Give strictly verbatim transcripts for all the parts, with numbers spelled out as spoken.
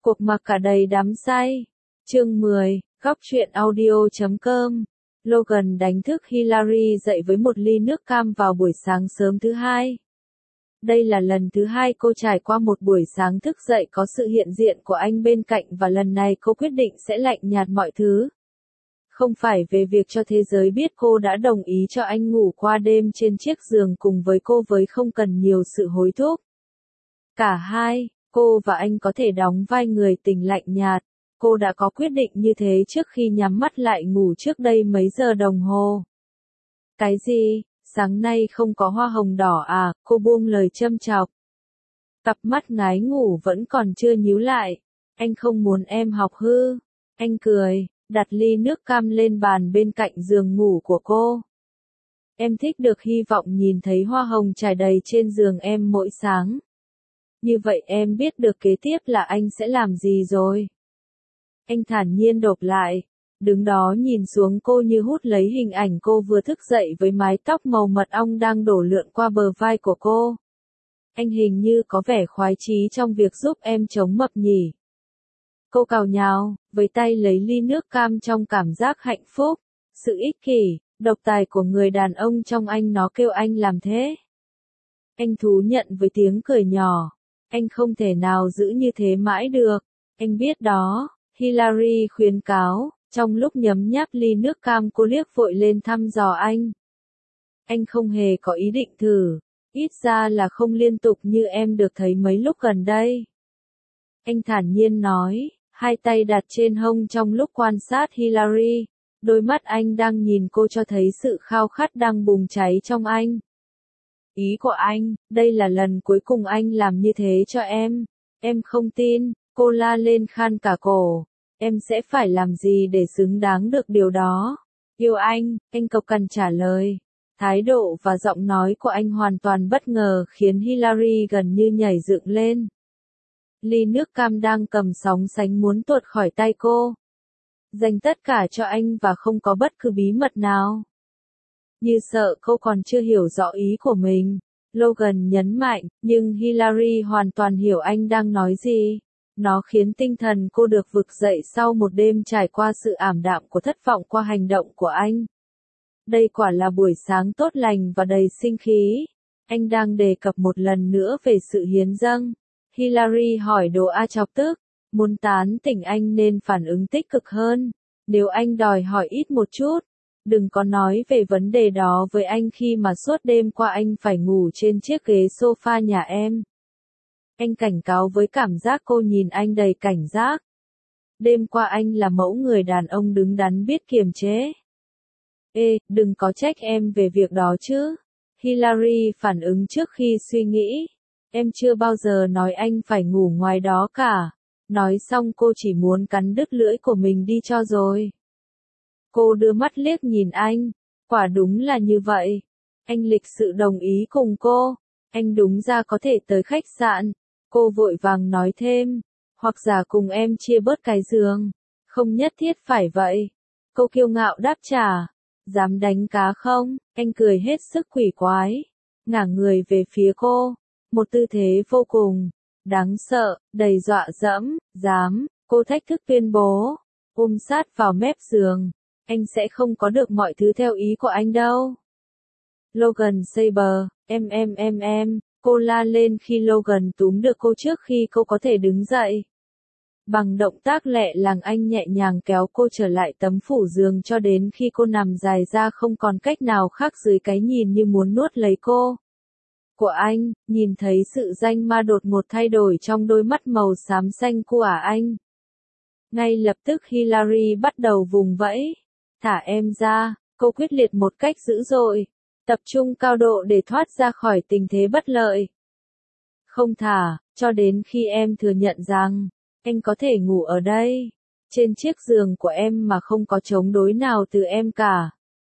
Cuộc mặc cả đầy đắm say. Chương mười, góc truyện audio chấm com. Logan đánh thức Hillary dậy với một ly nước cam vào buổi sáng sớm thứ hai. Đây là lần thứ hai cô trải qua một buổi sáng thức dậy có sự hiện diện của anh bên cạnh và lần này cô quyết định sẽ lạnh nhạt mọi thứ. Không phải về việc cho thế giới biết cô đã đồng ý cho anh ngủ qua đêm trên chiếc giường cùng với cô với không cần nhiều sự hối thúc. Cả hai, cô và anh có thể đóng vai người tình lạnh nhạt. Cô đã có quyết định như thế trước khi nhắm mắt lại ngủ trước đây mấy giờ đồng hồ. Cái gì? Sáng nay không có hoa hồng đỏ à? Cô buông lời châm chọc. Cặp mắt ngái ngủ vẫn còn chưa nhíu lại. Anh không muốn em học hư. Anh cười, đặt ly nước cam lên bàn bên cạnh giường ngủ của cô. Em thích được hy vọng nhìn thấy hoa hồng trải đầy trên giường em mỗi sáng. Như vậy em biết được kế tiếp là anh sẽ làm gì rồi. Anh thản nhiên đột lại, đứng đó nhìn xuống cô như hút lấy hình ảnh cô vừa thức dậy với mái tóc màu mật ong đang đổ lượn qua bờ vai của cô. Anh hình như có vẻ khoái chí trong việc giúp em chống mập nhỉ. Cô cào nhào, với tay lấy ly nước cam trong cảm giác hạnh phúc, sự ích kỷ, độc tài của người đàn ông trong anh nó kêu anh làm thế. Anh thú nhận với tiếng cười nhỏ, anh không thể nào giữ như thế mãi được, anh biết đó. Hillary khuyến cáo, trong lúc nhấm nháp ly nước cam cô liếc vội lên thăm dò anh. Anh không hề có ý định thử, ít ra là không liên tục như em được thấy mấy lúc gần đây. Anh thản nhiên nói, hai tay đặt trên hông trong lúc quan sát Hillary, đôi mắt anh đang nhìn cô cho thấy sự khao khát đang bùng cháy trong anh. Ý của anh, đây là lần cuối cùng anh làm như thế cho em, em không tin. Cô la lên khan cả cổ, em sẽ phải làm gì để xứng đáng được điều đó? Yêu anh, anh cộc cằn trả lời. Thái độ và giọng nói của anh hoàn toàn bất ngờ khiến Hillary gần như nhảy dựng lên. Ly nước cam đang cầm sóng sánh muốn tuột khỏi tay cô. Dành tất cả cho anh và không có bất cứ bí mật nào. Như sợ cô còn chưa hiểu rõ ý của mình, Logan nhấn mạnh, nhưng Hillary hoàn toàn hiểu anh đang nói gì. Nó khiến tinh thần cô được vực dậy sau một đêm trải qua sự ảm đạm của thất vọng qua hành động của anh. Đây quả là buổi sáng tốt lành và đầy sinh khí. Anh đang đề cập một lần nữa về sự hiến dâng. Hillary hỏi đồ a chọc tức, muốn tán tỉnh anh nên phản ứng tích cực hơn. Nếu anh đòi hỏi ít một chút, đừng có nói về vấn đề đó với anh khi mà suốt đêm qua anh phải ngủ trên chiếc ghế sofa nhà em. Anh cảnh cáo với cảm giác cô nhìn anh đầy cảnh giác. Đêm qua anh là mẫu người đàn ông đứng đắn biết kiềm chế. Ê, đừng có trách em về việc đó chứ. Hillary phản ứng trước khi suy nghĩ. Em chưa bao giờ nói anh phải ngủ ngoài đó cả. Nói xong cô chỉ muốn cắn đứt lưỡi của mình đi cho rồi. Cô đưa mắt liếc nhìn anh. Quả đúng là như vậy. Anh lịch sự đồng ý cùng cô. Anh đúng ra có thể tới khách sạn. Cô vội vàng nói thêm, hoặc giả cùng em chia bớt cái giường. Không nhất thiết phải vậy. Cô kiêu ngạo đáp trả. Dám đánh cá không? Anh cười hết sức quỷ quái. Ngả người về phía cô. Một tư thế vô cùng đáng sợ, đầy dọa dẫm. Dám, cô thách thức tuyên bố. Ôm sát vào mép giường. Anh sẽ không có được mọi thứ theo ý của anh đâu. Logan Saber, em em em em. Cô la lên khi Logan túm được cô trước khi cô có thể đứng dậy. Bằng động tác lẹ làng anh nhẹ nhàng kéo cô trở lại tấm phủ giường cho đến khi cô nằm dài ra không còn cách nào khác dưới cái nhìn như muốn nuốt lấy cô. Của anh, nhìn thấy sự danh ma đột ngột thay đổi trong đôi mắt màu xám xanh của anh. Ngay lập tức Hillary bắt đầu vùng vẫy. Thả em ra, cô quyết liệt một cách dữ dội. Tập trung cao độ để thoát ra khỏi tình thế bất lợi. Không thả, cho đến khi em thừa nhận rằng, anh có thể ngủ ở đây, trên chiếc giường của em mà không có chống đối nào từ em cả.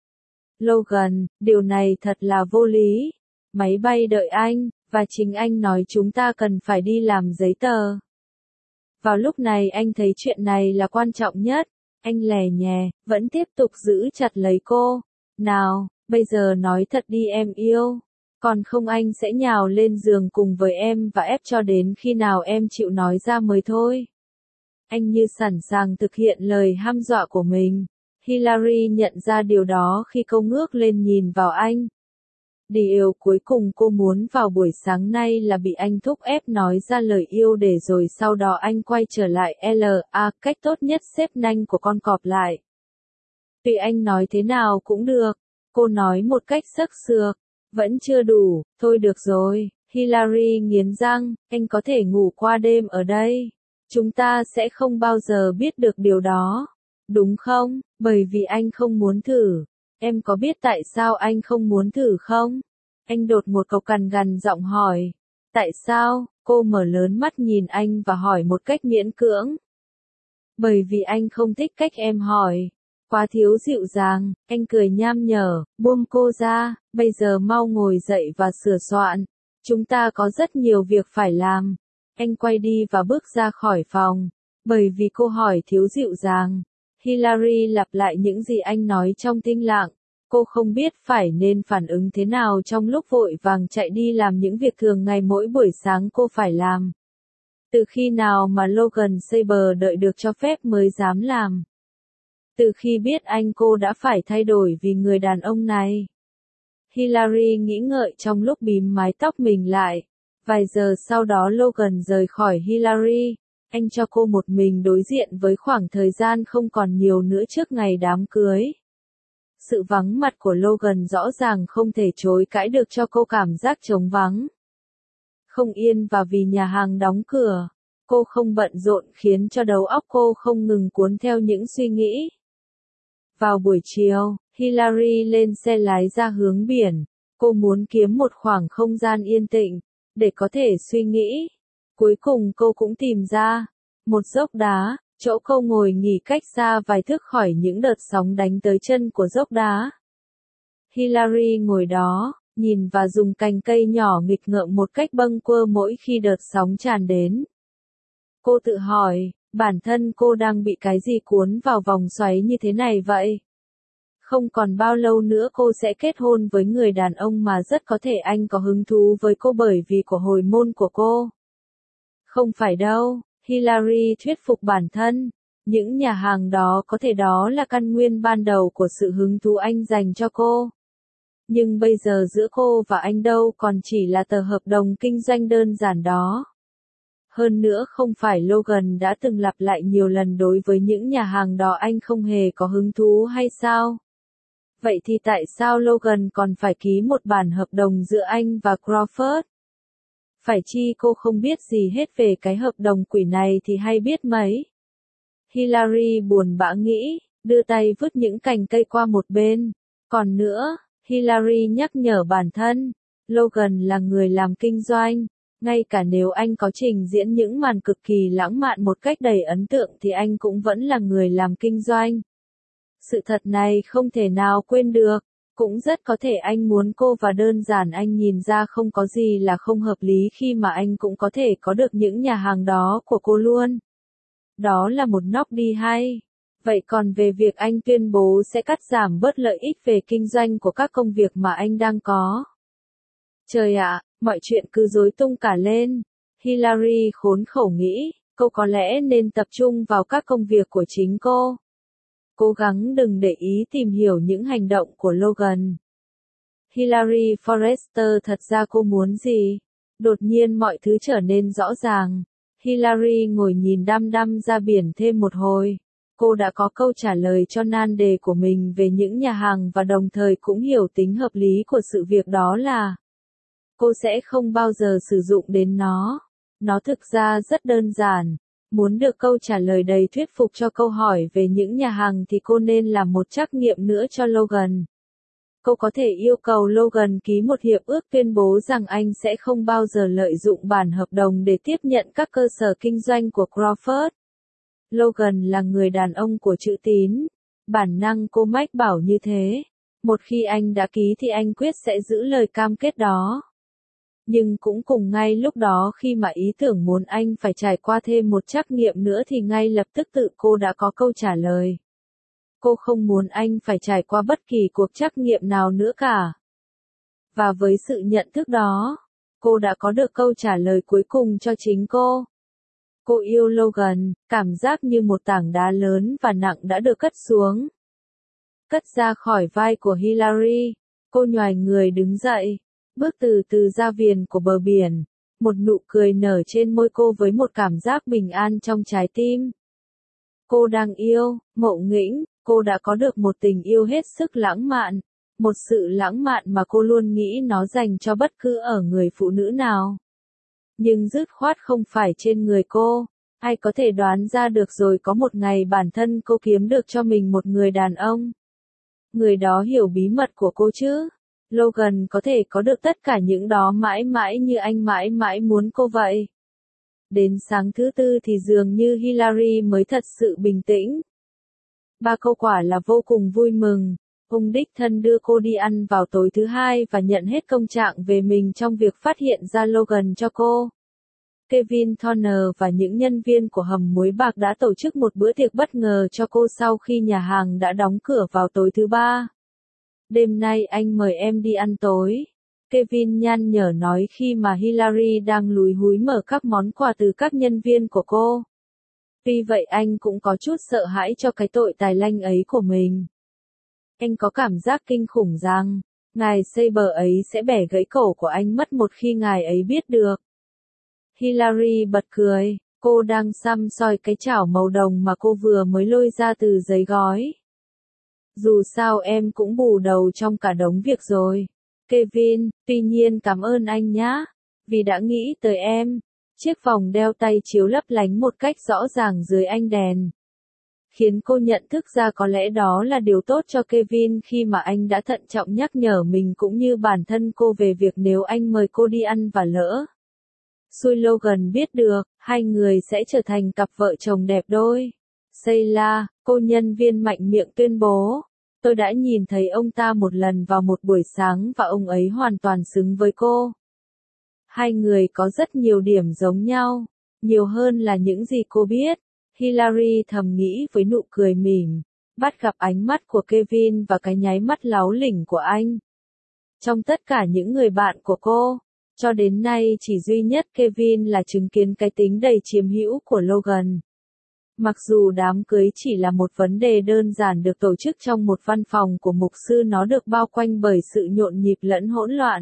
Logan, điều này thật là vô lý. Máy bay đợi anh, và chính anh nói chúng ta cần phải đi làm giấy tờ. Vào lúc này anh thấy chuyện này là quan trọng nhất. Anh lè nhè, vẫn tiếp tục giữ chặt lấy cô. Nào. Bây giờ nói thật đi em yêu. Còn không anh sẽ nhào lên giường cùng với em và ép cho đến khi nào em chịu nói ra mới thôi. Anh như sẵn sàng thực hiện lời hăm dọa của mình. Hillary nhận ra điều đó khi cô ngước lên nhìn vào anh. Điều cuối cùng cô muốn vào buổi sáng nay là bị anh thúc ép nói ra lời yêu để rồi sau đó anh quay trở lại L A cách tốt nhất xếp nanh của con cọp lại. Tùy anh nói thế nào cũng được, cô nói một cách sắc sược. Vẫn chưa đủ, thôi được rồi, Hillary nghiến răng, anh có thể ngủ qua đêm ở đây. Chúng ta sẽ không bao giờ biết được điều đó. Đúng không? Bởi vì anh không muốn thử. Em có biết tại sao anh không muốn thử không? Anh đột một cộc cằn gằn giọng hỏi. Tại sao? Cô mở lớn mắt nhìn anh và hỏi một cách miễn cưỡng. Bởi vì anh không thích cách em hỏi. Quá thiếu dịu dàng, anh cười nham nhở, buông cô ra, bây giờ mau ngồi dậy và sửa soạn. Chúng ta có rất nhiều việc phải làm. Anh quay đi và bước ra khỏi phòng. Bởi vì cô hỏi thiếu dịu dàng. Hillary lặp lại những gì anh nói trong tĩnh lặng. Cô không biết phải nên phản ứng thế nào trong lúc vội vàng chạy đi làm những việc thường ngày mỗi buổi sáng cô phải làm. Từ khi nào mà Logan Saber đợi được cho phép mới dám làm? Từ khi biết anh cô đã phải thay đổi vì người đàn ông này. Hillary nghĩ ngợi trong lúc bím mái tóc mình lại. Vài giờ sau đó Logan rời khỏi Hillary. Anh cho cô một mình đối diện với khoảng thời gian không còn nhiều nữa trước ngày đám cưới. Sự vắng mặt của Logan rõ ràng không thể chối cãi được cho cô cảm giác trống vắng. Không yên và vì nhà hàng đóng cửa, cô không bận rộn khiến cho đầu óc cô không ngừng cuốn theo những suy nghĩ. Vào buổi chiều, Hillary lên xe lái ra hướng biển. Cô muốn kiếm một khoảng không gian yên tĩnh, để có thể suy nghĩ. Cuối cùng cô cũng tìm ra một dốc đá, chỗ cô ngồi nghỉ cách xa vài thước khỏi những đợt sóng đánh tới chân của dốc đá. Hillary ngồi đó, nhìn và dùng cành cây nhỏ nghịch ngợm một cách bâng quơ mỗi khi đợt sóng tràn đến. Cô tự hỏi, bản thân cô đang bị cái gì cuốn vào vòng xoáy như thế này vậy? Không còn bao lâu nữa cô sẽ kết hôn với người đàn ông mà rất có thể anh có hứng thú với cô bởi vì của hồi môn của cô. Không phải đâu, Hillary thuyết phục bản thân. Những nhà hàng đó có thể đó là căn nguyên ban đầu của sự hứng thú anh dành cho cô. Nhưng bây giờ giữa cô và anh đâu còn chỉ là tờ hợp đồng kinh doanh đơn giản đó. Hơn nữa không phải Logan đã từng lặp lại nhiều lần đối với những nhà hàng đó anh không hề có hứng thú hay sao? Vậy thì tại sao Logan còn phải ký một bản hợp đồng giữa anh và Crawford? Phải chi cô không biết gì hết về cái hợp đồng quỷ này thì hay biết mấy. Hillary buồn bã nghĩ, đưa tay vứt những cành cây qua một bên. Còn nữa, Hillary nhắc nhở bản thân, Logan là người làm kinh doanh. Ngay cả nếu anh có trình diễn những màn cực kỳ lãng mạn một cách đầy ấn tượng thì anh cũng vẫn là người làm kinh doanh. Sự thật này không thể nào quên được. Cũng rất có thể anh muốn cô và đơn giản anh nhìn ra không có gì là không hợp lý khi mà anh cũng có thể có được những nhà hàng đó của cô luôn. Đó là một nóc đi hay. Vậy còn về việc anh tuyên bố sẽ cắt giảm bớt lợi ích về kinh doanh của các công việc mà anh đang có. Trời ạ, mọi chuyện cứ rối tung cả lên. Hillary khốn khổ nghĩ, cô có lẽ nên tập trung vào các công việc của chính cô. Cố gắng đừng để ý tìm hiểu những hành động của Logan. Hillary Forrester thật ra cô muốn gì? Đột nhiên mọi thứ trở nên rõ ràng. Hillary ngồi nhìn đăm đăm ra biển thêm một hồi. Cô đã có câu trả lời cho nan đề của mình về những nhà hàng và đồng thời cũng hiểu tính hợp lý của sự việc đó là cô sẽ không bao giờ sử dụng đến nó. Nó thực ra rất đơn giản. Muốn được câu trả lời đầy thuyết phục cho câu hỏi về những nhà hàng thì cô nên làm một trắc nghiệm nữa cho Logan. Cô có thể yêu cầu Logan ký một hiệp ước tuyên bố rằng anh sẽ không bao giờ lợi dụng bản hợp đồng để tiếp nhận các cơ sở kinh doanh của Crawford. Logan là người đàn ông của chữ tín. Bản năng cô mách bảo như thế. Một khi anh đã ký thì anh quyết sẽ giữ lời cam kết đó. Nhưng cũng cùng ngay lúc đó khi mà ý tưởng muốn anh phải trải qua thêm một trắc nghiệm nữa thì ngay lập tức tự cô đã có câu trả lời. Cô không muốn anh phải trải qua bất kỳ cuộc trắc nghiệm nào nữa cả. Và với sự nhận thức đó, cô đã có được câu trả lời cuối cùng cho chính cô. Cô yêu Logan, cảm giác như một tảng đá lớn và nặng đã được cất xuống. Cất ra khỏi vai của Hillary, cô nhoài người đứng dậy, bước từ từ ra viền của bờ biển, một nụ cười nở trên môi cô với một cảm giác bình an trong trái tim. Cô đang yêu, ngộ nghĩnh, cô đã có được một tình yêu hết sức lãng mạn, một sự lãng mạn mà cô luôn nghĩ nó dành cho bất cứ ở người phụ nữ nào. Nhưng dứt khoát không phải trên người cô, ai có thể đoán ra được rồi có một ngày bản thân cô kiếm được cho mình một người đàn ông. Người đó hiểu bí mật của cô chứ. Logan có thể có được tất cả những đó mãi mãi như anh mãi mãi muốn cô vậy. Đến sáng thứ tư thì dường như Hillary mới thật sự bình tĩnh. Ba câu quả là vô cùng vui mừng. Ông đích thân đưa cô đi ăn vào tối thứ hai và nhận hết công trạng về mình trong việc phát hiện ra Logan cho cô. Kevin Turner và những nhân viên của hầm muối bạc đã tổ chức một bữa tiệc bất ngờ cho cô sau khi nhà hàng đã đóng cửa vào tối thứ ba. Đêm nay anh mời em đi ăn tối. Kevin nhăn nhở nói khi mà Hillary đang lúi húi mở các món quà từ các nhân viên của cô. Tuy vậy anh cũng có chút sợ hãi cho cái tội tài lanh ấy của mình. Anh có cảm giác kinh khủng rằng, ngài Saber ấy sẽ bẻ gãy cổ của anh mất một khi ngài ấy biết được. Hillary bật cười, cô đang săm soi cái chảo màu đồng mà cô vừa mới lôi ra từ giấy gói. Dù sao em cũng bù đầu trong cả đống việc rồi. Kevin, tuy nhiên cảm ơn anh nhá, vì đã nghĩ tới em. Chiếc vòng đeo tay chiếu lấp lánh một cách rõ ràng dưới ánh đèn. Khiến cô nhận thức ra có lẽ đó là điều tốt cho Kevin khi mà anh đã thận trọng nhắc nhở mình cũng như bản thân cô về việc nếu anh mời cô đi ăn và lỡ xui Logan biết được, hai người sẽ trở thành cặp vợ chồng đẹp đôi. Sheila, cô nhân viên mạnh miệng tuyên bố, tôi đã nhìn thấy ông ta một lần vào một buổi sáng và ông ấy hoàn toàn xứng với cô. Hai người có rất nhiều điểm giống nhau, nhiều hơn là những gì cô biết. Hillary thầm nghĩ với nụ cười mỉm, bắt gặp ánh mắt của Kevin và cái nháy mắt láu lỉnh của anh. Trong tất cả những người bạn của cô, cho đến nay chỉ duy nhất Kevin là chứng kiến cái tính đầy chiếm hữu của Logan. Mặc dù đám cưới chỉ là một vấn đề đơn giản được tổ chức trong một văn phòng của mục sư, nó được bao quanh bởi sự nhộn nhịp lẫn hỗn loạn.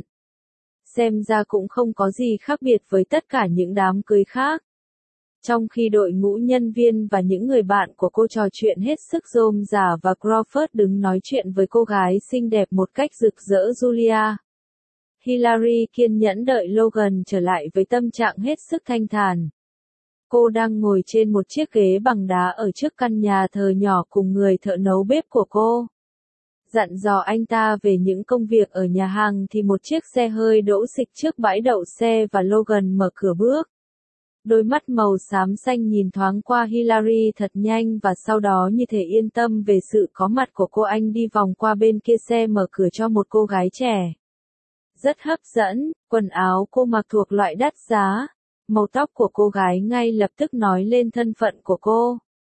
Xem ra cũng không có gì khác biệt với tất cả những đám cưới khác. Trong khi đội ngũ nhân viên và những người bạn của cô trò chuyện hết sức rôm rả và Crawford đứng nói chuyện với cô gái xinh đẹp một cách rực rỡ Julia. Hillary kiên nhẫn đợi Logan trở lại với tâm trạng hết sức thanh thản. Cô đang ngồi trên một chiếc ghế bằng đá ở trước căn nhà thờ nhỏ cùng người thợ nấu bếp của cô. Dặn dò anh ta về những công việc ở nhà hàng thì một chiếc xe hơi đỗ xịch trước bãi đậu xe và Logan mở cửa bước. Đôi mắt màu xám xanh nhìn thoáng qua Hillary thật nhanh và sau đó như thể yên tâm về sự có mặt của cô, anh đi vòng qua bên kia xe mở cửa cho một cô gái trẻ. Rất hấp dẫn, quần áo cô mặc thuộc loại đắt giá. Màu tóc của cô gái ngay lập tức nói lên thân phận của cô.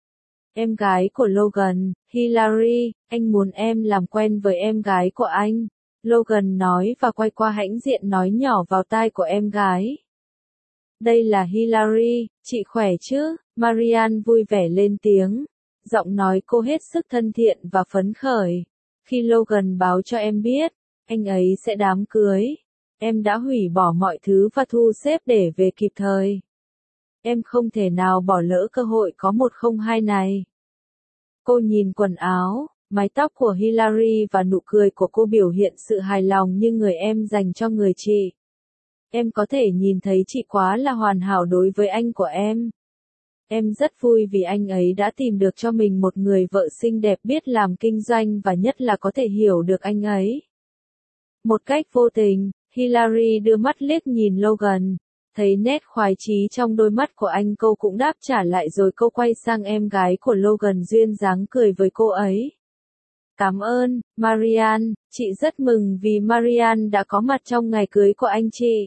Em gái của Logan, Hillary, anh muốn em làm quen với em gái của anh. Logan nói và quay qua hãnh diện nói nhỏ vào tai của em gái. Đây là Hillary, chị khỏe chứ? Marianne vui vẻ lên tiếng. Giọng nói cô hết sức thân thiện và phấn khởi. Khi Logan báo cho em biết, anh ấy sẽ đám cưới. Em đã hủy bỏ mọi thứ và thu xếp để về kịp thời. Em không thể nào bỏ lỡ cơ hội có một không hai này. Cô nhìn quần áo, mái tóc của Hillary và nụ cười của cô biểu hiện sự hài lòng như người em dành cho người chị. Em có thể nhìn thấy chị quá là hoàn hảo đối với anh của em. Em rất vui vì anh ấy đã tìm được cho mình một người vợ xinh đẹp biết làm kinh doanh và nhất là có thể hiểu được anh ấy. Một cách vô tình, Hillary đưa mắt liếc nhìn Logan, thấy nét khoái chí trong đôi mắt của anh, cô cũng đáp trả lại rồi cô quay sang em gái của Logan duyên dáng cười với cô ấy. Cảm ơn, Marianne, chị rất mừng vì Marianne đã có mặt trong ngày cưới của anh chị.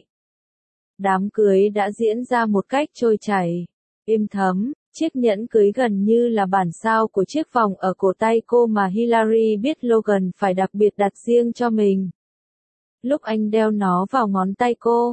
Đám cưới đã diễn ra một cách trôi chảy, êm thấm, chiếc nhẫn cưới gần như là bản sao của chiếc vòng ở cổ tay cô mà Hillary biết Logan phải đặc biệt đặt riêng cho mình. Lúc anh đeo nó vào ngón tay cô,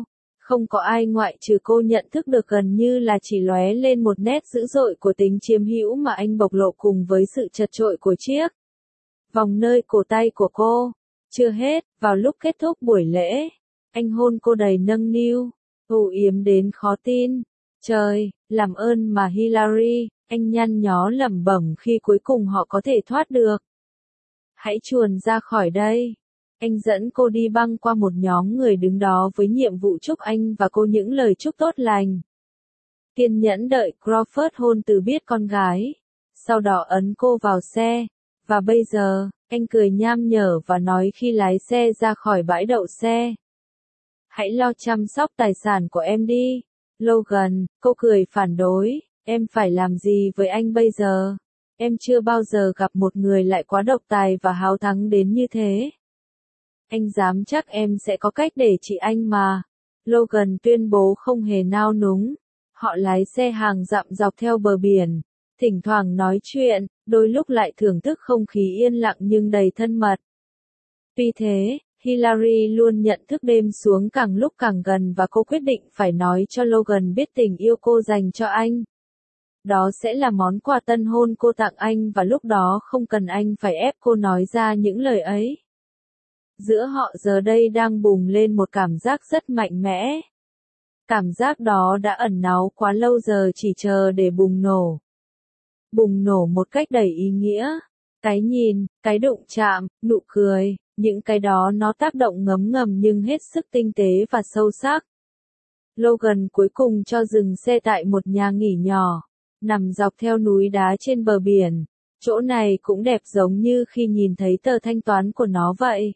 Không có ai ngoại trừ cô nhận thức được gần như là chỉ lóe lên một nét dữ dội của tính chiếm hữu mà anh bộc lộ cùng với sự chật chội của chiếc vòng nơi cổ tay của cô. Chưa hết, vào lúc kết thúc buổi lễ, anh hôn cô đầy nâng niu, âu yếm đến khó tin. Trời, làm ơn mà Hillary, anh nhăn nhó lẩm bẩm khi cuối cùng họ có thể thoát được. Hãy chuồn ra khỏi đây. Anh dẫn cô đi băng qua một nhóm người đứng đó với nhiệm vụ chúc anh và cô những lời chúc tốt lành. Kiên nhẫn đợi Crawford hôn từ biết con gái, sau đó ấn cô vào xe, và bây giờ, anh cười nham nhở và nói khi lái xe ra khỏi bãi đậu xe. Hãy lo chăm sóc tài sản của em đi. Logan, cô cười phản đối, em phải làm gì với anh bây giờ? Em chưa bao giờ gặp một người lại quá độc tài và háo thắng đến như thế. Anh dám chắc em sẽ có cách để trị anh mà. Logan tuyên bố không hề nao núng. Họ lái xe hàng dặm dọc theo bờ biển, thỉnh thoảng nói chuyện, đôi lúc lại thưởng thức không khí yên lặng nhưng đầy thân mật. Tuy thế, Hillary luôn nhận thức đêm xuống càng lúc càng gần và cô quyết định phải nói cho Logan biết tình yêu cô dành cho anh. Đó sẽ là món quà tân hôn cô tặng anh và lúc đó không cần anh phải ép cô nói ra những lời ấy. Giữa họ giờ đây đang bùng lên một cảm giác rất mạnh mẽ. Cảm giác đó đã ẩn náu quá lâu giờ chỉ chờ để bùng nổ. Bùng nổ một cách đầy ý nghĩa. Cái nhìn, cái đụng chạm, nụ cười, những cái đó nó tác động ngấm ngầm nhưng hết sức tinh tế và sâu sắc. Logan cuối cùng cho dừng xe tại một nhà nghỉ nhỏ, nằm dọc theo núi đá trên bờ biển. Chỗ này cũng đẹp giống như khi nhìn thấy tờ thanh toán của nó vậy.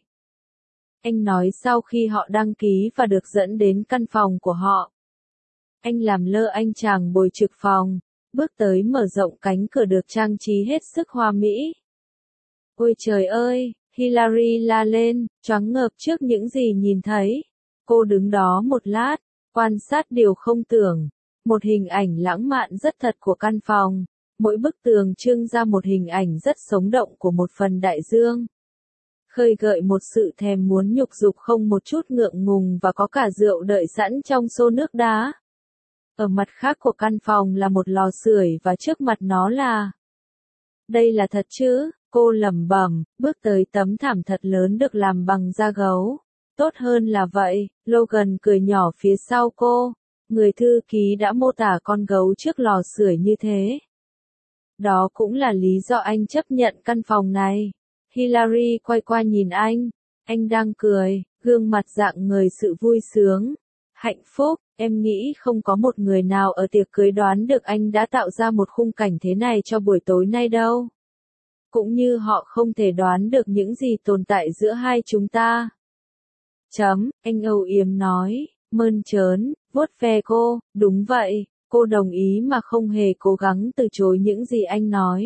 Anh nói sau khi họ đăng ký và được dẫn đến căn phòng của họ. Anh làm lơ anh chàng bồi trực phòng, bước tới mở rộng cánh cửa được trang trí hết sức hoa mỹ. Ôi trời ơi, Hillary la lên, choáng ngợp trước những gì nhìn thấy. Cô đứng đó một lát, quan sát điều không tưởng. Một hình ảnh lãng mạn rất thật của căn phòng. Mỗi bức tường trưng ra một hình ảnh rất sống động của một phần đại dương. Khơi gợi một sự thèm muốn nhục dục không một chút ngượng ngùng và có cả rượu đợi sẵn trong xô nước đá. Ở mặt khác của căn phòng là một lò sưởi và trước mặt nó là... Đây là thật chứ, cô lẩm bẩm, bước tới tấm thảm thật lớn được làm bằng da gấu. Tốt hơn là vậy, Logan cười nhỏ phía sau cô. Người thư ký đã mô tả con gấu trước lò sưởi như thế. Đó cũng là lý do anh chấp nhận căn phòng này. Hillary quay qua nhìn anh. Anh đang cười, gương mặt rạng ngời sự vui sướng. Hạnh phúc, em nghĩ không có một người nào ở tiệc cưới đoán được anh đã tạo ra một khung cảnh thế này cho buổi tối nay đâu. Cũng như họ không thể đoán được những gì tồn tại giữa hai chúng ta. Chấm, anh âu yếm nói, mơn trớn, vuốt ve cô, đúng vậy, cô đồng ý mà không hề cố gắng từ chối những gì anh nói.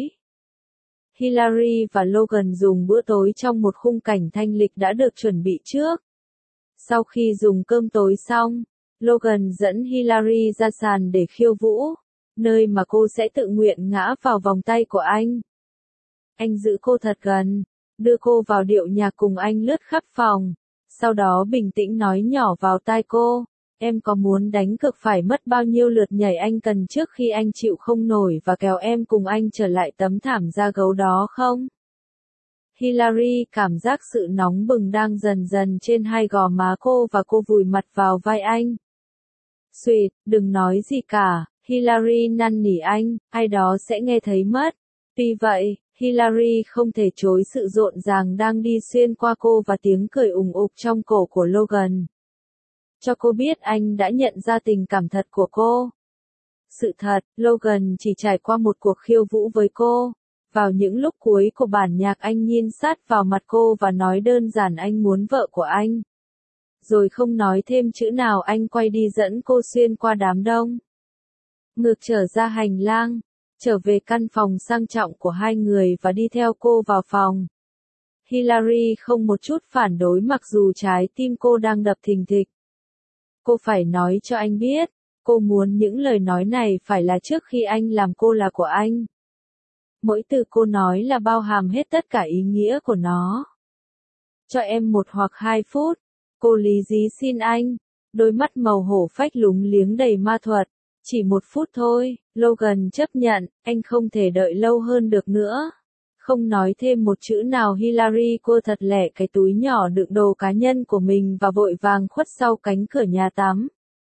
Hillary và Logan dùng bữa tối trong một khung cảnh thanh lịch đã được chuẩn bị trước. Sau khi dùng cơm tối xong, Logan dẫn Hillary ra sàn để khiêu vũ, nơi mà cô sẽ tự nguyện ngã vào vòng tay của anh. Anh giữ cô thật gần, đưa cô vào điệu nhạc cùng anh lướt khắp phòng, sau đó bình tĩnh nói nhỏ vào tai cô, em có muốn đánh cược phải mất bao nhiêu lượt nhảy anh cần trước khi anh chịu không nổi và kéo em cùng anh trở lại tấm thảm da gấu đó không? Hillary cảm giác sự nóng bừng đang dần dần trên hai gò má cô và cô vùi mặt vào vai anh. Xuyệt, đừng nói gì cả, Hillary năn nỉ anh, ai đó sẽ nghe thấy mất. Tuy vậy, Hillary không thể chối sự rộn ràng đang đi xuyên qua cô và tiếng cười ùng ục trong cổ của Logan. Cho cô biết anh đã nhận ra tình cảm thật của cô. Sự thật, Logan chỉ trải qua một cuộc khiêu vũ với cô. Vào những lúc cuối của bản nhạc anh nhìn sát vào mặt cô và nói đơn giản anh muốn vợ của anh. Rồi không nói thêm chữ nào anh quay đi dẫn cô xuyên qua đám đông. Ngược trở ra hành lang, trở về căn phòng sang trọng của hai người và đi theo cô vào phòng. Hillary không một chút phản đối mặc dù trái tim cô đang đập thình thịch. Cô phải nói cho anh biết, cô muốn những lời nói này phải là trước khi anh làm cô là của anh. Mỗi từ cô nói là bao hàm hết tất cả ý nghĩa của nó. Cho em một hoặc hai phút, cô lý dí xin anh. Đôi mắt màu hổ phách lúng liếng đầy ma thuật. Chỉ một phút thôi, Logan chấp nhận, anh không thể đợi lâu hơn được nữa. Không nói thêm một chữ nào, Hillary cô thật lẻ cái túi nhỏ đựng đồ cá nhân của mình và vội vàng khuất sau cánh cửa nhà tắm.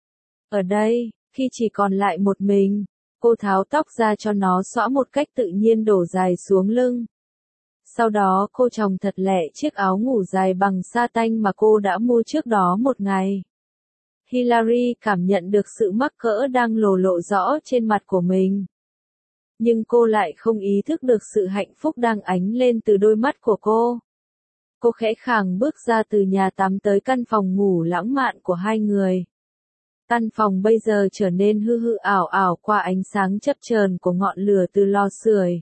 Ở đây, khi chỉ còn lại một mình, cô tháo tóc ra cho nó xõa một cách tự nhiên đổ dài xuống lưng. Sau đó cô chồng thật lẹ chiếc áo ngủ dài bằng sa tanh mà cô đã mua trước đó một ngày. Hillary cảm nhận được sự mắc cỡ đang lồ lộ rõ trên mặt của mình. Nhưng cô lại không ý thức được sự hạnh phúc đang ánh lên từ đôi mắt của cô. Cô khẽ khàng bước ra từ nhà tắm tới căn phòng ngủ lãng mạn của hai người. Căn phòng bây giờ trở nên hư hư ảo ảo qua ánh sáng chập chờn của ngọn lửa từ lò sưởi.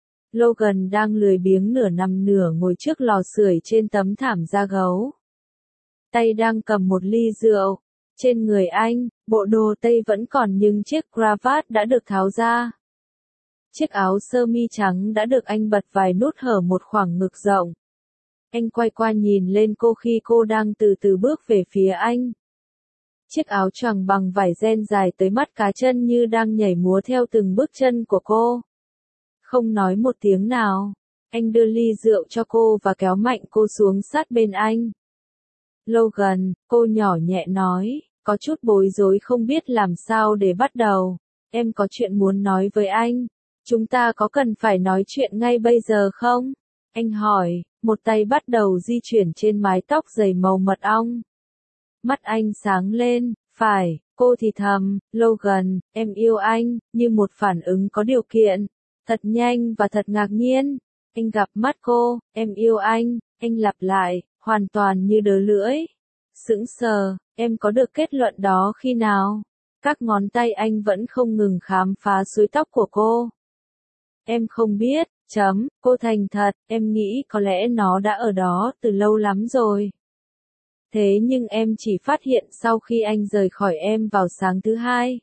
Logan đang lười biếng nửa nằm nửa ngồi trước lò sưởi trên tấm thảm da gấu. Tay đang cầm một ly rượu. Trên người anh, bộ đồ tây vẫn còn nhưng chiếc cravat đã được tháo ra. Chiếc áo sơ mi trắng đã được anh bật vài nút hở một khoảng ngực rộng. Anh quay qua nhìn lên cô khi cô đang từ từ bước về phía anh. Chiếc áo choàng bằng vải ren dài tới mắt cá chân như đang nhảy múa theo từng bước chân của cô. Không nói một tiếng nào, anh đưa ly rượu cho cô và kéo mạnh cô xuống sát bên anh. Logan, cô nhỏ nhẹ nói, có chút bối rối không biết làm sao để bắt đầu. Em có chuyện muốn nói với anh. Chúng ta có cần phải nói chuyện ngay bây giờ không? Anh hỏi, một tay bắt đầu di chuyển trên mái tóc dày màu mật ong. Mắt anh sáng lên, phải, cô thì thầm, Logan, em yêu anh, như một phản ứng có điều kiện. Thật nhanh và thật ngạc nhiên. Anh gặp mắt cô, em yêu anh, anh lặp lại, hoàn toàn như đớ lưỡi. Sững sờ, em có được kết luận đó khi nào? Các ngón tay anh vẫn không ngừng khám phá suối tóc của cô. Em không biết, chấm, cô thành thật, em nghĩ có lẽ nó đã ở đó từ lâu lắm rồi. Thế nhưng em chỉ phát hiện sau khi anh rời khỏi em vào sáng thứ hai.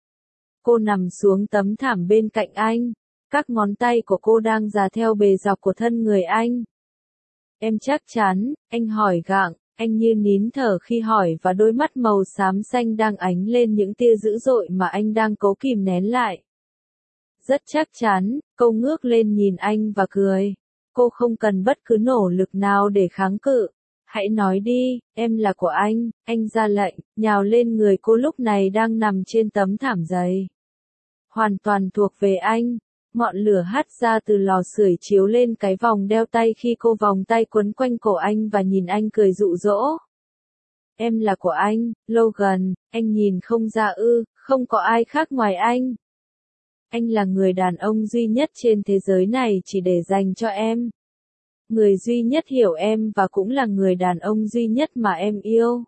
Cô nằm xuống tấm thảm bên cạnh anh. Các ngón tay của cô đang dà theo bề dọc của thân người anh. Em chắc chắn, anh hỏi gặng, anh như nín thở khi hỏi và đôi mắt màu xám xanh đang ánh lên những tia dữ dội mà anh đang cố kìm nén lại. Rất chắc chắn, cô ngước lên nhìn anh và cười. Cô không cần bất cứ nỗ lực nào để kháng cự. Hãy nói đi, em là của anh, anh ra lệnh, nhào lên người cô lúc này đang nằm trên tấm thảm dày. Hoàn toàn thuộc về anh. Ngọn lửa hắt ra từ lò sưởi chiếu lên cái vòng đeo tay khi cô vòng tay quấn quanh cổ anh và nhìn anh cười dụ dỗ. Em là của anh, Logan, anh nhìn không ra ư, không có ai khác ngoài anh. Anh là người đàn ông duy nhất trên thế giới này chỉ để dành cho em. Người duy nhất hiểu em và cũng là người đàn ông duy nhất mà em yêu.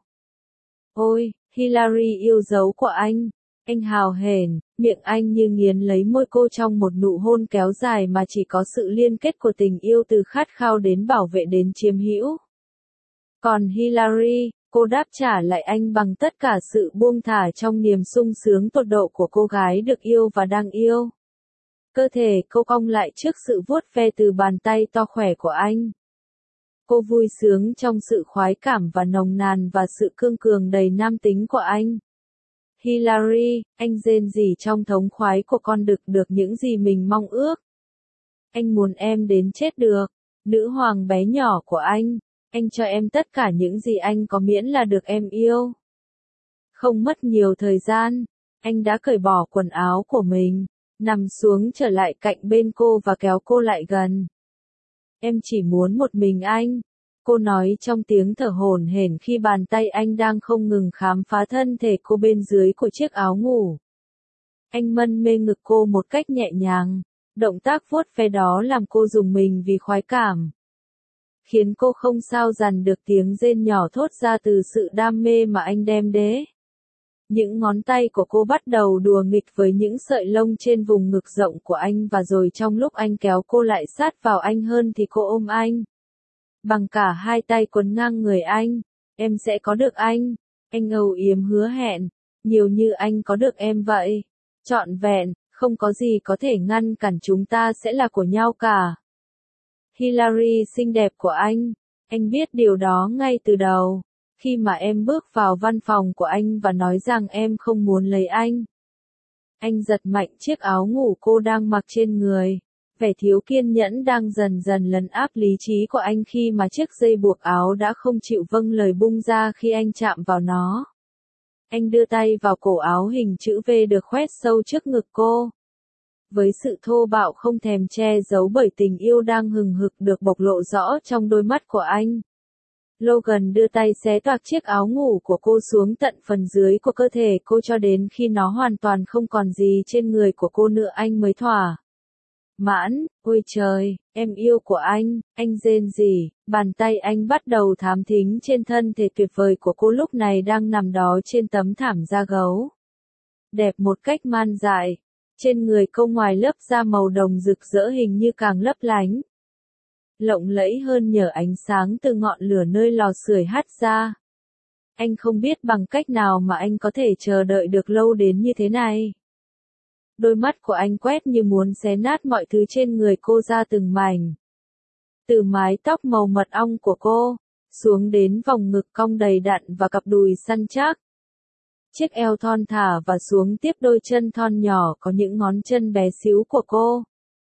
Ôi, Hillary yêu dấu của anh. Anh hào hển, miệng anh như nghiến lấy môi cô trong một nụ hôn kéo dài mà chỉ có sự liên kết của tình yêu từ khát khao đến bảo vệ đến chiếm hữu. Còn Hillary, cô đáp trả lại anh bằng tất cả sự buông thả trong niềm sung sướng tột độ của cô gái được yêu và đang yêu. Cơ thể cô cong lại trước sự vuốt ve từ bàn tay to khỏe của anh. Cô vui sướng trong sự khoái cảm và nồng nàn và sự cương cường đầy nam tính của anh. Hillary, anh rên rỉ trong thống khoái của con đực được những gì mình mong ước. Anh muốn em đến chết được, nữ hoàng bé nhỏ của anh, anh cho em tất cả những gì anh có miễn là được em yêu. Không mất nhiều thời gian, anh đã cởi bỏ quần áo của mình, nằm xuống trở lại cạnh bên cô và kéo cô lại gần. Em chỉ muốn một mình anh. Cô nói trong tiếng thở hổn hển khi bàn tay anh đang không ngừng khám phá thân thể cô bên dưới của chiếc áo ngủ. Anh mân mê ngực cô một cách nhẹ nhàng, động tác vuốt ve đó làm cô rùng mình vì khoái cảm. Khiến cô không sao dằn được tiếng rên nhỏ thốt ra từ sự đam mê mà anh đem đến. Những ngón tay của cô bắt đầu đùa nghịch với những sợi lông trên vùng ngực rộng của anh và rồi trong lúc anh kéo cô lại sát vào anh hơn thì cô ôm anh. Bằng cả hai tay quấn ngang người anh, em sẽ có được anh. Anh âu yếm hứa hẹn, nhiều như anh có được em vậy. Trọn vẹn, không có gì có thể ngăn cản chúng ta sẽ là của nhau cả. Hillary xinh đẹp của anh, anh biết điều đó ngay từ đầu. Khi mà em bước vào văn phòng của anh và nói rằng em không muốn lấy anh. Anh giật mạnh chiếc áo ngủ cô đang mặc trên người. Vẻ thiếu kiên nhẫn đang dần dần lấn áp lý trí của anh khi mà chiếc dây buộc áo đã không chịu vâng lời bung ra khi anh chạm vào nó. Anh đưa tay vào cổ áo hình chữ V được khoét sâu trước ngực cô. Với sự thô bạo không thèm che giấu bởi tình yêu đang hừng hực được bộc lộ rõ trong đôi mắt của anh. Logan đưa tay xé toạc chiếc áo ngủ của cô xuống tận phần dưới của cơ thể cô cho đến khi nó hoàn toàn không còn gì trên người của cô nữa anh mới thỏa mãn. Ôi trời, em yêu của anh, anh rên rỉ, bàn tay anh bắt đầu thám thính trên thân thể tuyệt vời của cô lúc này đang nằm đó trên tấm thảm da gấu. Đẹp một cách man dại, trên người cô ngoài lớp da màu đồng rực rỡ hình như càng lấp lánh. Lộng lẫy hơn nhờ ánh sáng từ ngọn lửa nơi lò sưởi hắt ra. Anh không biết bằng cách nào mà anh có thể chờ đợi được lâu đến như thế này. Đôi mắt của anh quét như muốn xé nát mọi thứ trên người cô ra từng mảnh. Từ mái tóc màu mật ong của cô, xuống đến vòng ngực cong đầy đặn và cặp đùi săn chắc. Chiếc eo thon thả và xuống tiếp đôi chân thon nhỏ có những ngón chân bé xíu của cô.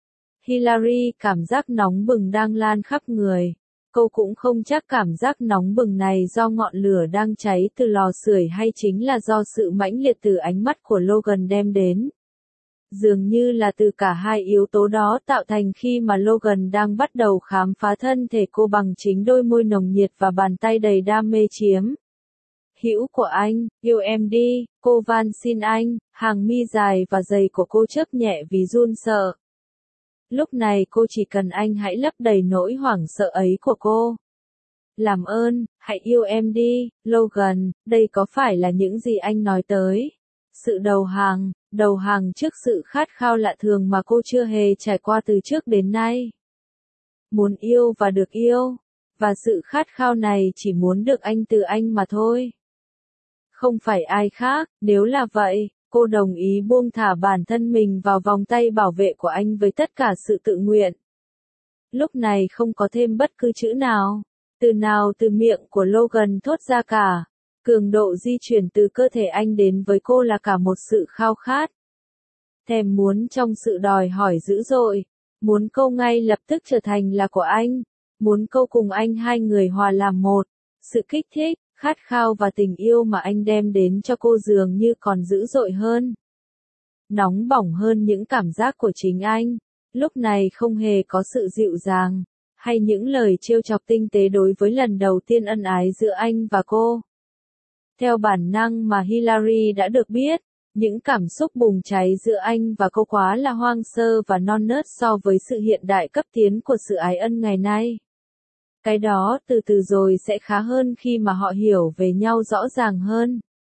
Hillary cảm giác nóng bừng đang lan khắp người. Cô cũng không chắc cảm giác nóng bừng này do ngọn lửa đang cháy từ lò sưởi hay chính là do sự mãnh liệt từ ánh mắt của Logan đem đến. Dường như là từ cả hai yếu tố đó tạo thành khi mà Logan đang bắt đầu khám phá thân thể cô bằng chính đôi môi nồng nhiệt và bàn tay đầy đam mê chiếm hữu của anh. Yêu em đi, cô van xin anh. Hàng mi dài và dày của cô chớp nhẹ vì run sợ. Lúc này cô chỉ cần anh hãy lấp đầy nỗi hoảng sợ ấy của cô. Làm ơn, hãy yêu em đi, Logan, đây có phải là những gì anh nói tới? Sự đầu hàng, đầu hàng trước sự khát khao lạ thường mà cô chưa hề trải qua từ trước đến nay. Muốn yêu và được yêu, và sự khát khao này chỉ muốn được anh từ anh mà thôi. Không phải ai khác, nếu là vậy, cô đồng ý buông thả bản thân mình vào vòng tay bảo vệ của anh với tất cả sự tự nguyện. Lúc này không có thêm bất cứ chữ nào, từ nào từ miệng của Logan thốt ra cả. Cường độ di chuyển từ cơ thể anh đến với cô là cả một sự khao khát. Thèm muốn trong sự đòi hỏi dữ dội. Muốn câu ngay lập tức trở thành là của anh. Muốn câu cùng anh hai người hòa làm một. Sự kích thích, khát khao và tình yêu mà anh đem đến cho cô dường như còn dữ dội hơn. Nóng bỏng hơn những cảm giác của chính anh. Lúc này không hề có sự dịu dàng, hay những lời trêu chọc tinh tế đối với lần đầu tiên ân ái giữa anh và cô. Theo bản năng mà Hillary đã được biết, những cảm xúc bùng cháy giữa anh và cô quá là hoang sơ và non nớt so với sự hiện đại cấp tiến của sự ái ân ngày nay. Cái đó từ từ rồi sẽ khá hơn khi mà họ hiểu về nhau rõ ràng hơn.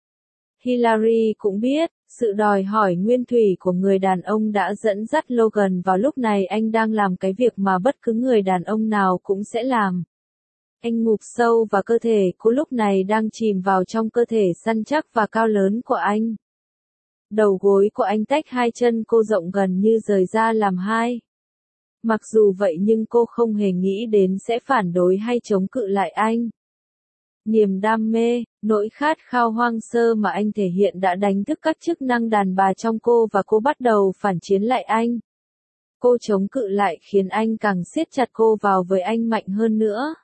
Hillary cũng biết, sự đòi hỏi nguyên thủy của người đàn ông đã dẫn dắt Logan vào lúc này anh đang làm cái việc mà bất cứ người đàn ông nào cũng sẽ làm. Anh ngụp sâu và cơ thể cô lúc này đang chìm vào trong cơ thể săn chắc và cao lớn của anh. Đầu gối của anh tách hai chân cô rộng gần như rời ra làm hai. Mặc dù vậy nhưng cô không hề nghĩ đến sẽ phản đối hay chống cự lại anh. Niềm đam mê, nỗi khát khao hoang sơ mà anh thể hiện đã đánh thức các chức năng đàn bà trong cô và cô bắt đầu phản chiến lại anh. Cô chống cự lại khiến anh càng siết chặt cô vào với anh mạnh hơn nữa.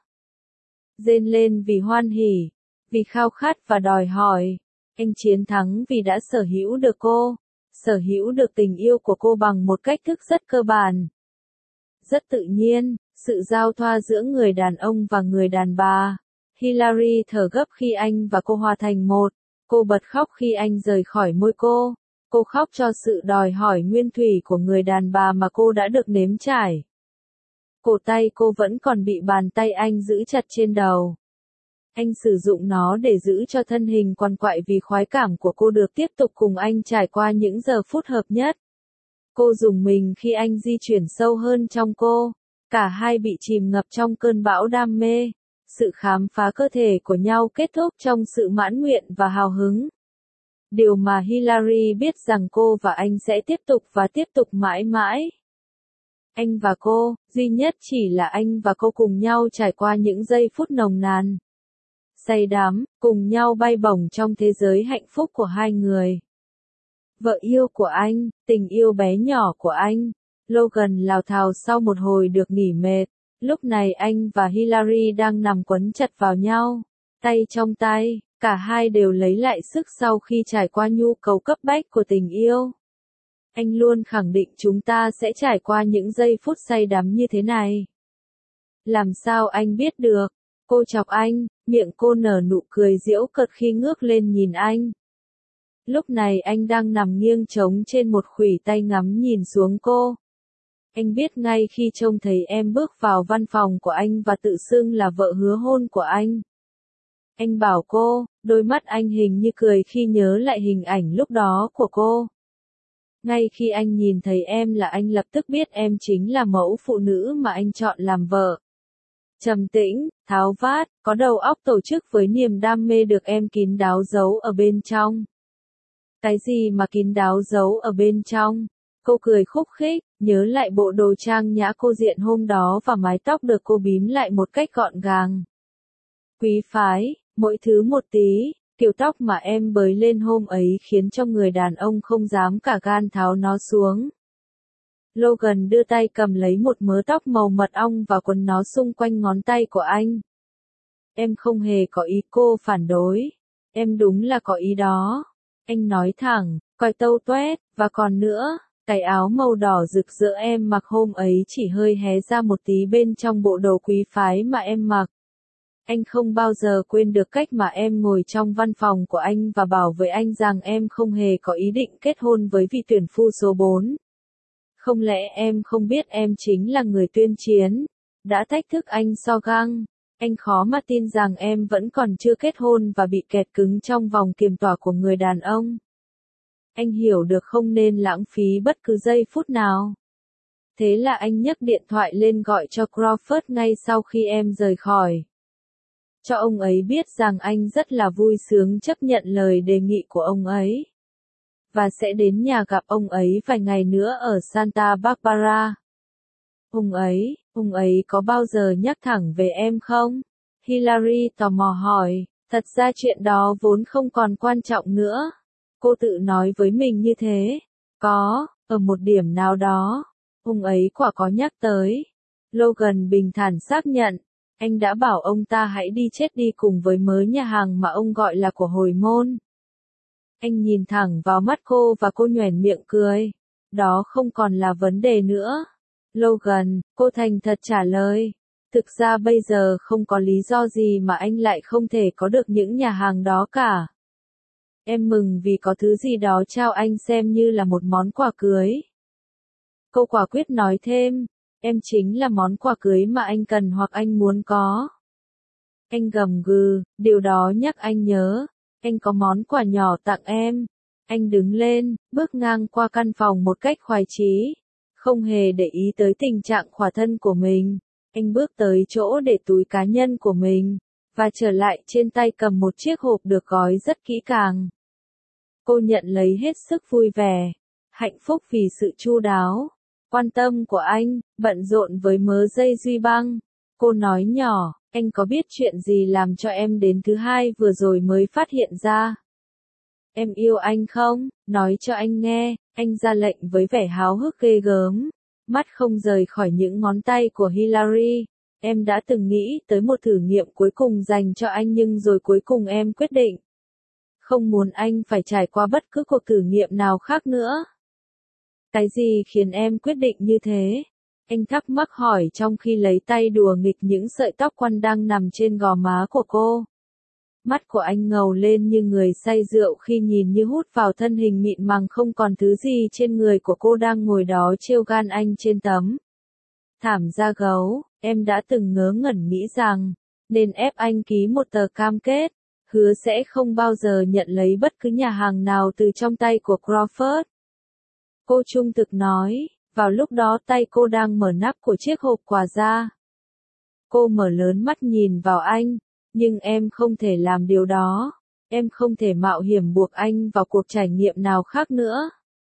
Rên lên vì hoan hỉ, vì khao khát và đòi hỏi. Anh chiến thắng vì đã sở hữu được cô, sở hữu được tình yêu của cô bằng một cách thức rất cơ bản. Rất tự nhiên, sự giao thoa giữa người đàn ông và người đàn bà. Hillary thở gấp khi anh và cô hòa thành một. Cô bật khóc khi anh rời khỏi môi cô. Cô khóc cho sự đòi hỏi nguyên thủy của người đàn bà mà cô đã được nếm trải. Cổ tay cô vẫn còn bị bàn tay anh giữ chặt trên đầu. Anh sử dụng nó để giữ cho thân hình quằn quại vì khoái cảm của cô được tiếp tục cùng anh trải qua những giờ phút hợp nhất. Cô rùng mình khi anh di chuyển sâu hơn trong cô. Cả hai bị chìm ngập trong cơn bão đam mê. Sự khám phá cơ thể của nhau kết thúc trong sự mãn nguyện và hào hứng. Điều mà Hillary biết rằng cô và anh sẽ tiếp tục và tiếp tục mãi mãi. Anh và cô, duy nhất chỉ là anh và cô cùng nhau trải qua những giây phút nồng nàn. say đắm, cùng nhau bay bổng trong thế giới hạnh phúc của hai người. Vợ yêu của anh, tình yêu bé nhỏ của anh. Logan lào thào sau một hồi được nghỉ mệt. Lúc này anh và Hillary đang nằm quấn chặt vào nhau, tay trong tay, cả hai đều lấy lại sức sau khi trải qua nhu cầu cấp bách của tình yêu. Anh luôn khẳng định chúng ta sẽ trải qua những giây phút say đắm như thế này. Làm sao anh biết được? Cô chọc anh, miệng cô nở nụ cười giễu cợt khi ngước lên nhìn anh. Lúc này anh đang nằm nghiêng trống trên một khuỷu tay ngắm nhìn xuống cô. Anh biết ngay khi trông thấy em bước vào văn phòng của anh và tự xưng là vợ hứa hôn của anh. Anh bảo cô, đôi mắt anh hình như cười khi nhớ lại hình ảnh lúc đó của cô. Ngay khi anh nhìn thấy em là anh lập tức biết em chính là mẫu phụ nữ mà anh chọn làm vợ. Trầm tĩnh, tháo vát, có đầu óc tổ chức với niềm đam mê được em kín đáo giấu ở bên trong. Cái gì mà kín đáo giấu ở bên trong? Cô cười khúc khích, nhớ lại bộ đồ trang nhã cô diện hôm đó và mái tóc được cô bím lại một cách gọn gàng. Quý phái, mỗi thứ một tí, kiểu tóc mà em bới lên hôm ấy khiến cho người đàn ông không dám cả gan tháo nó xuống. Logan đưa tay cầm lấy một mớ tóc màu mật ong và quấn nó xung quanh ngón tay của anh. Em không hề có ý, cô phản đối. Em đúng là có ý đó. Anh nói thẳng, coi tâu toét, và còn nữa, cái áo màu đỏ rực rỡ em mặc hôm ấy chỉ hơi hé ra một tí bên trong bộ đồ quý phái mà em mặc. Anh không bao giờ quên được cách mà em ngồi trong văn phòng của anh và bảo với anh rằng em không hề có ý định kết hôn với vị tuyển phu số bốn. Không lẽ em không biết em chính là người tuyên chiến, đã thách thức anh so găng. Anh khó mà tin rằng em vẫn còn chưa kết hôn và bị kẹt cứng trong vòng kiềm tỏa của người đàn ông. Anh hiểu được không nên lãng phí bất cứ giây phút nào. Thế là anh nhấc điện thoại lên gọi cho Crawford ngay sau khi em rời khỏi. Cho ông ấy biết rằng anh rất là vui sướng chấp nhận lời đề nghị của ông ấy. Và sẽ đến nhà gặp ông ấy vài ngày nữa ở Santa Barbara. Ông ấy, ông ấy có bao giờ nhắc thẳng về em không? Hillary tò mò hỏi, thật ra chuyện đó vốn không còn quan trọng nữa. Cô tự nói với mình như thế. Có, ở một điểm nào đó, ông ấy quả có nhắc tới. Logan bình thản xác nhận, anh đã bảo ông ta hãy đi chết đi cùng với mớ nhà hàng mà ông gọi là của hồi môn. Anh nhìn thẳng vào mắt cô và cô nhoẻn miệng cười. Đó không còn là vấn đề nữa. Logan, cô thành thật trả lời. Thực ra bây giờ không có lý do gì mà anh lại không thể có được những nhà hàng đó cả. Em mừng vì có thứ gì đó trao anh xem như là một món quà cưới. Cô quả quyết nói thêm, em chính là món quà cưới mà anh cần hoặc anh muốn có. Anh gầm gừ, điều đó nhắc anh nhớ, anh có món quà nhỏ tặng em. Anh đứng lên, bước ngang qua căn phòng một cách khoái chí, không hề để ý tới tình trạng khỏa thân của mình. Anh bước tới chỗ để túi cá nhân của mình, và trở lại trên tay cầm một chiếc hộp được gói rất kỹ càng. Cô nhận lấy hết sức vui vẻ, hạnh phúc vì sự chu đáo, quan tâm của anh, bận rộn với mớ dây duy băng. Cô nói nhỏ, anh có biết chuyện gì làm cho em đến thứ hai vừa rồi mới phát hiện ra? Em yêu anh không? Nói cho anh nghe, anh ra lệnh với vẻ háo hức ghê gớm. Mắt không rời khỏi những ngón tay của Hillary. Em đã từng nghĩ tới một thử nghiệm cuối cùng dành cho anh nhưng rồi cuối cùng em quyết định. Không muốn anh phải trải qua bất cứ cuộc thử nghiệm nào khác nữa. Cái gì khiến em quyết định như thế? Anh thắc mắc hỏi trong khi lấy tay đùa nghịch những sợi tóc quăn đang nằm trên gò má của cô. Mắt của anh ngầu lên như người say rượu khi nhìn như hút vào thân hình mịn màng không còn thứ gì trên người của cô đang ngồi đó trêu gan anh trên tấm thảm da gấu. Em đã từng ngớ ngẩn nghĩ rằng, nên ép anh ký một tờ cam kết, hứa sẽ không bao giờ nhận lấy bất cứ nhà hàng nào từ trong tay của Crawford. Cô trung thực nói, vào lúc đó tay cô đang mở nắp của chiếc hộp quà ra. Cô mở lớn mắt nhìn vào anh. Nhưng em không thể làm điều đó. Em không thể mạo hiểm buộc anh vào cuộc trải nghiệm nào khác nữa.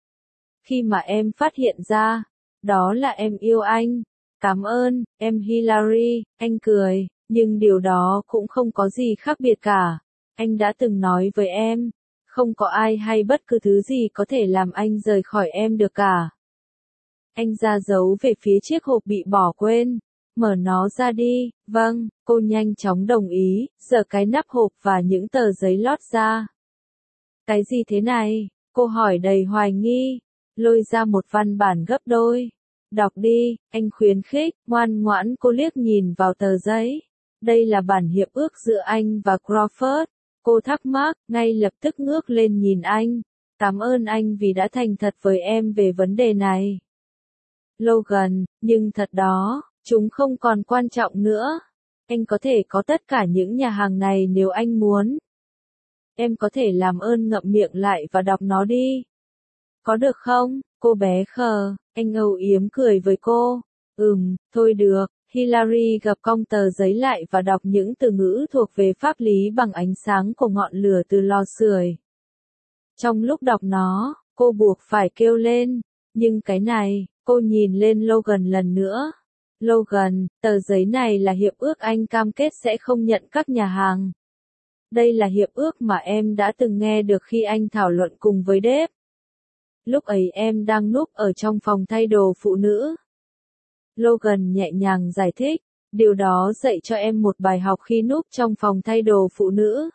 Khi mà em phát hiện ra, đó là em yêu anh. Cảm ơn, em Hillary, anh cười. Nhưng điều đó cũng không có gì khác biệt cả. Anh đã từng nói với em, không có ai hay bất cứ thứ gì có thể làm anh rời khỏi em được cả. Anh ra dấu về phía chiếc hộp bị bỏ quên. Mở nó ra đi. Vâng, cô nhanh chóng đồng ý, giở cái nắp hộp và những tờ giấy lót ra. Cái gì thế này? Cô hỏi đầy hoài nghi. Lôi ra một văn bản gấp đôi. Đọc đi, anh khuyến khích. Ngoan ngoãn cô liếc nhìn vào tờ giấy. Đây là bản hiệp ước giữa anh và Crawford. Cô thắc mắc, ngay lập tức ngước lên nhìn anh. Cảm ơn anh vì đã thành thật với em về vấn đề này. Logan, nhưng thật đó, chúng không còn quan trọng nữa. Anh có thể có tất cả những nhà hàng này nếu anh muốn. Em có thể làm ơn ngậm miệng lại và đọc nó đi. Có được không? Cô bé khờ, anh âu yếm cười với cô. Ừm, thôi được. Hillary gập cong tờ giấy lại và đọc những từ ngữ thuộc về pháp lý bằng ánh sáng của ngọn lửa từ lò sưởi. Trong lúc đọc nó, cô buộc phải kêu lên. Nhưng cái này, cô nhìn lên Logan lần nữa. Logan, tờ giấy này là hiệp ước anh cam kết sẽ không nhận các nhà hàng. Đây là hiệp ước mà em đã từng nghe được khi anh thảo luận cùng với Dave. Lúc ấy em đang núp ở trong phòng thay đồ phụ nữ. Logan nhẹ nhàng giải thích, điều đó dạy cho em một bài học khi núp trong phòng thay đồ phụ nữ.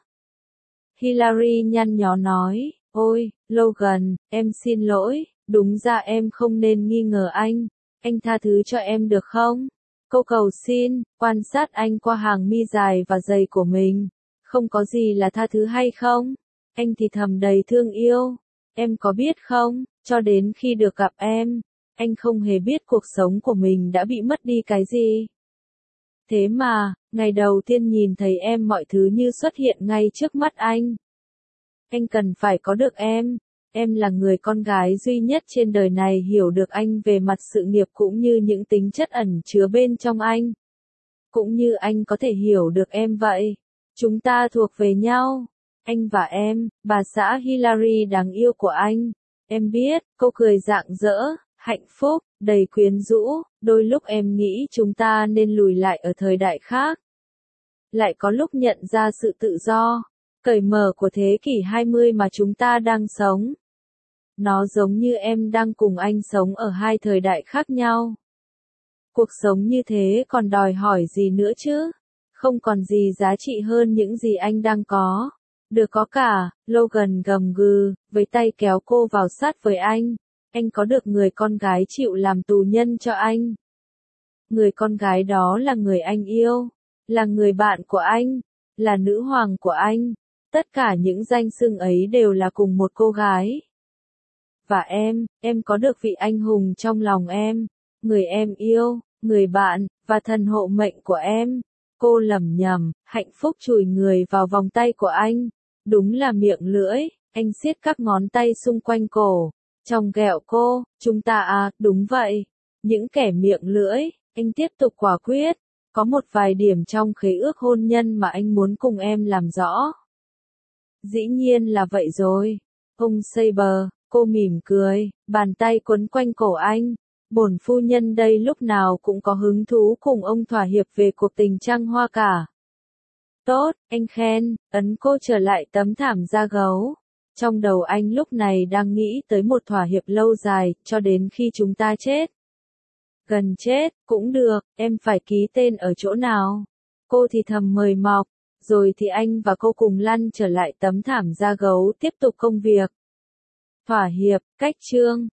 Hillary nhăn nhó nói, ôi, Logan, em xin lỗi, đúng ra em không nên nghi ngờ anh, anh tha thứ cho em được không? Cô cầu xin, quan sát anh qua hàng mi dài và dày của mình, không có gì là tha thứ hay không? Anh thì thầm đầy thương yêu, em có biết không, cho đến khi được gặp em, anh không hề biết cuộc sống của mình đã bị mất đi cái gì. Thế mà, ngày đầu tiên nhìn thấy em mọi thứ như xuất hiện ngay trước mắt anh. Anh cần phải có được em, em là người con gái duy nhất trên đời này hiểu được anh về mặt sự nghiệp cũng như những tính chất ẩn chứa bên trong anh. Cũng như anh có thể hiểu được em vậy. Chúng ta thuộc về nhau. Anh và em, bà xã Hillary đáng yêu của anh. Em biết, cô cười rạng rỡ, hạnh phúc, đầy quyến rũ, đôi lúc em nghĩ chúng ta nên lùi lại ở thời đại khác. Lại có lúc nhận ra sự tự do, cởi mở của thế kỷ hai mươi mà chúng ta đang sống. Nó giống như em đang cùng anh sống ở hai thời đại khác nhau. Cuộc sống như thế còn đòi hỏi gì nữa chứ? Không còn gì giá trị hơn những gì anh đang có. Được có cả, Logan gầm gừ, với tay kéo cô vào sát với anh. Anh có được người con gái chịu làm tù nhân cho anh. Người con gái đó là người anh yêu, là người bạn của anh, là nữ hoàng của anh. Tất cả những danh xưng ấy đều là cùng một cô gái. Và em, em có được vị anh hùng trong lòng em, người em yêu, người bạn, và thần hộ mệnh của em. Cô lẩm nhẩm, hạnh phúc chùi người vào vòng tay của anh. Đúng là miệng lưỡi, anh siết các ngón tay xung quanh cổ. Trong ghẹo cô, chúng ta à, đúng vậy. Những kẻ miệng lưỡi, anh tiếp tục quả quyết. Có một vài điểm trong khế ước hôn nhân mà anh muốn cùng em làm rõ. Dĩ nhiên là vậy rồi. Ông Saber, cô mỉm cười, bàn tay quấn quanh cổ anh. Bổn phu nhân đây lúc nào cũng có hứng thú cùng ông thỏa hiệp về cuộc tình trăng hoa cả. Tốt, anh khen, ấn cô trở lại tấm thảm da gấu. Trong đầu anh lúc này đang nghĩ tới một thỏa hiệp lâu dài, cho đến khi chúng ta chết. Gần chết, cũng được, em phải ký tên ở chỗ nào? Cô thì thầm mời mọc, rồi thì anh và cô cùng lăn trở lại tấm thảm da gấu tiếp tục công việc. Thỏa hiệp, cách chương.